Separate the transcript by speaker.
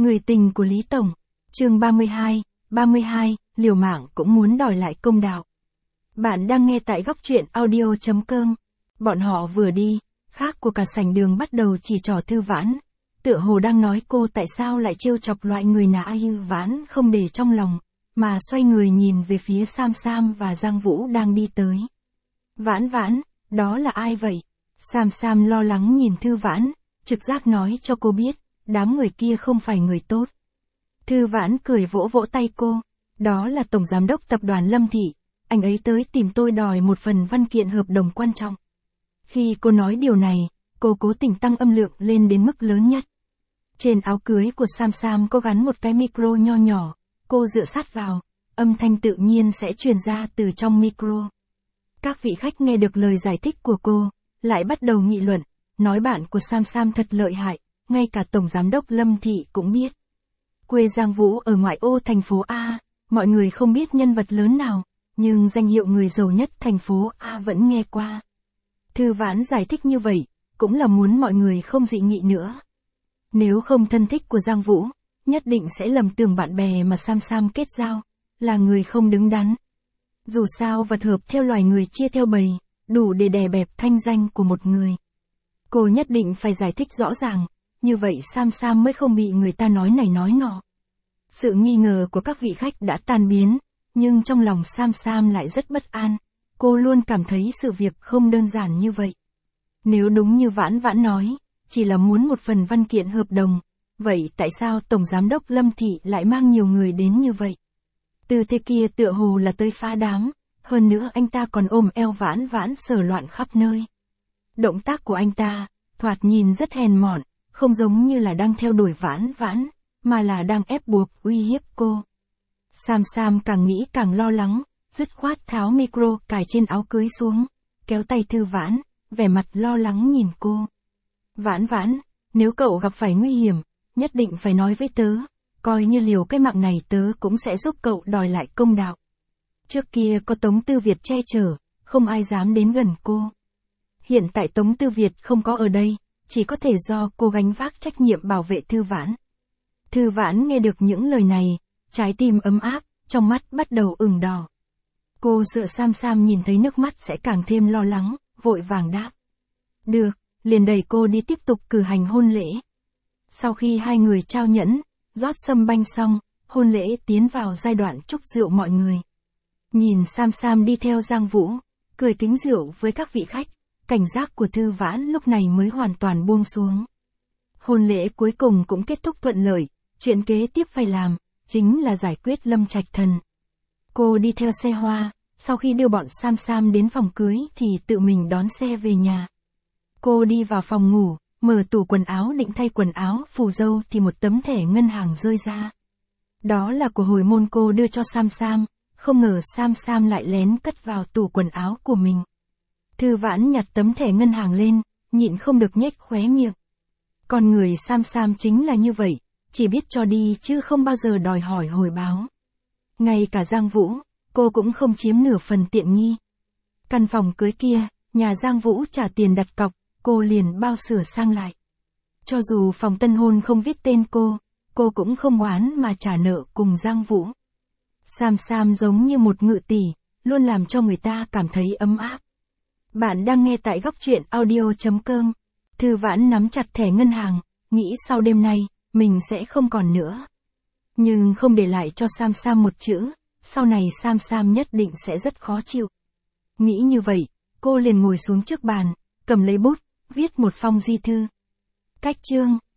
Speaker 1: Người tình của Lý Tổng. Chương 32, liều mạng cũng muốn đòi lại công đạo. Bạn đang nghe tại góc truyện audio.com. Bọn họ vừa đi, khác của cả sảnh đường bắt đầu chỉ trỏ Thư Vãn. Tựa hồ đang nói cô tại sao lại trêu chọc loại người nã như Vãn không để trong lòng, mà xoay người nhìn về phía Sam Sam và Giang Vũ đang đi tới. Vãn Vãn, đó là ai vậy? Sam Sam lo lắng nhìn Thư Vãn, trực giác nói cho cô biết, đám người kia không phải người tốt. Thư Vãn cười vỗ vỗ tay cô, đó là Tổng Giám đốc Tập đoàn Lâm Thị, anh ấy tới tìm tôi đòi một phần văn kiện hợp đồng quan trọng. Khi cô nói điều này, cô cố tình tăng âm lượng lên đến mức lớn nhất. Trên áo cưới của Sam Sam có gắn một cái micro nho nhỏ, cô dựa sát vào, âm thanh tự nhiên sẽ truyền ra từ trong micro. Các vị khách nghe được lời giải thích của cô, lại bắt đầu nghị luận, nói bạn của Sam Sam thật lợi hại, ngay cả Tổng Giám đốc Lâm Thị cũng biết. Quê Giang Vũ ở ngoại ô thành phố A, mọi người không biết nhân vật lớn nào, nhưng danh hiệu người giàu nhất thành phố A vẫn nghe qua. Thư Vãn giải thích như vậy, cũng là muốn mọi người không dị nghị nữa. Nếu không thân thích của Giang Vũ, nhất định sẽ lầm tưởng bạn bè mà Sam Sam kết giao, là người không đứng đắn. Dù sao vật hợp theo loài người chia theo bầy, đủ để đè bẹp thanh danh của một người. Cô nhất định phải giải thích rõ ràng, như vậy Sam Sam mới không bị người ta nói này nói nọ. Sự nghi ngờ của các vị khách đã tan biến, nhưng trong lòng Sam Sam lại rất bất an. Cô luôn cảm thấy sự việc không đơn giản như vậy. Nếu đúng như Vãn Vãn nói, chỉ là muốn một phần văn kiện hợp đồng, vậy tại sao Tổng Giám đốc Lâm Thị lại mang nhiều người đến như vậy? Tư thế kia tựa hồ là tới phá đám, hơn nữa anh ta còn ôm eo Vãn Vãn sờ loạn khắp nơi. Động tác của anh ta, thoạt nhìn rất hèn mọn, không giống như là đang theo đuổi Vãn Vãn, mà là đang ép buộc uy hiếp cô. Sam Sam càng nghĩ càng lo lắng, dứt khoát tháo micro cài trên áo cưới xuống, kéo tay Thư Vãn, vẻ mặt lo lắng nhìn cô. Vãn Vãn, nếu cậu gặp phải nguy hiểm, nhất định phải nói với tớ, coi như liều cái mạng này tớ cũng sẽ giúp cậu đòi lại công đạo. Trước kia có Tống Tư Việt che chở, không ai dám đến gần cô. Hiện tại Tống Tư Việt không có ở đây, chỉ có thể do cô gánh vác trách nhiệm bảo vệ Thư Vãn. Thư Vãn nghe được những lời này, trái tim ấm áp, trong mắt bắt đầu ửng đỏ. Cô sợ Sam Sam nhìn thấy nước mắt sẽ càng thêm lo lắng, vội vàng đáp. Được, liền đẩy cô đi tiếp tục cử hành hôn lễ. Sau khi hai người trao nhẫn, rót sâm banh xong, hôn lễ tiến vào giai đoạn chúc rượu mọi người. Nhìn Sam Sam đi theo Giang Vũ, cười kính rượu với các vị khách, cảnh giác của Thư Vãn lúc này mới hoàn toàn buông xuống. Hôn lễ cuối cùng cũng kết thúc thuận lợi, chuyện kế tiếp phải làm, chính là giải quyết Lâm Trạch Thần. Cô đi theo xe hoa, sau khi đưa bọn Sam Sam đến phòng cưới thì tự mình đón xe về nhà. Cô đi vào phòng ngủ, mở tủ quần áo định thay quần áo phù dâu thì một tấm thẻ ngân hàng rơi ra. Đó là của hồi môn cô đưa cho Sam Sam, không ngờ Sam Sam lại lén cất vào tủ quần áo của mình. Thư Vãn nhặt tấm thẻ ngân hàng lên, nhịn không được nhếch khóe miệng. Con người Sam Sam chính là như vậy, chỉ biết cho đi chứ không bao giờ đòi hỏi hồi báo. Ngay cả Giang Vũ, cô cũng không chiếm nửa phần tiện nghi. Căn phòng cưới kia, nhà Giang Vũ trả tiền đặt cọc, cô liền bao sửa sang lại. Cho dù phòng tân hôn không viết tên cô cũng không oán mà trả nợ cùng Giang Vũ. Sam Sam giống như một ngự tỷ, luôn làm cho người ta cảm thấy ấm áp. Bạn đang nghe tại góc truyện audio.com. Thư Vãn nắm chặt thẻ ngân hàng, nghĩ sau đêm nay, mình sẽ không còn nữa. Nhưng không để lại cho Sam Sam một chữ, sau này Sam Sam nhất định sẽ rất khó chịu. Nghĩ như vậy, cô liền ngồi xuống trước bàn, cầm lấy bút, viết một phong di thư. Cách chương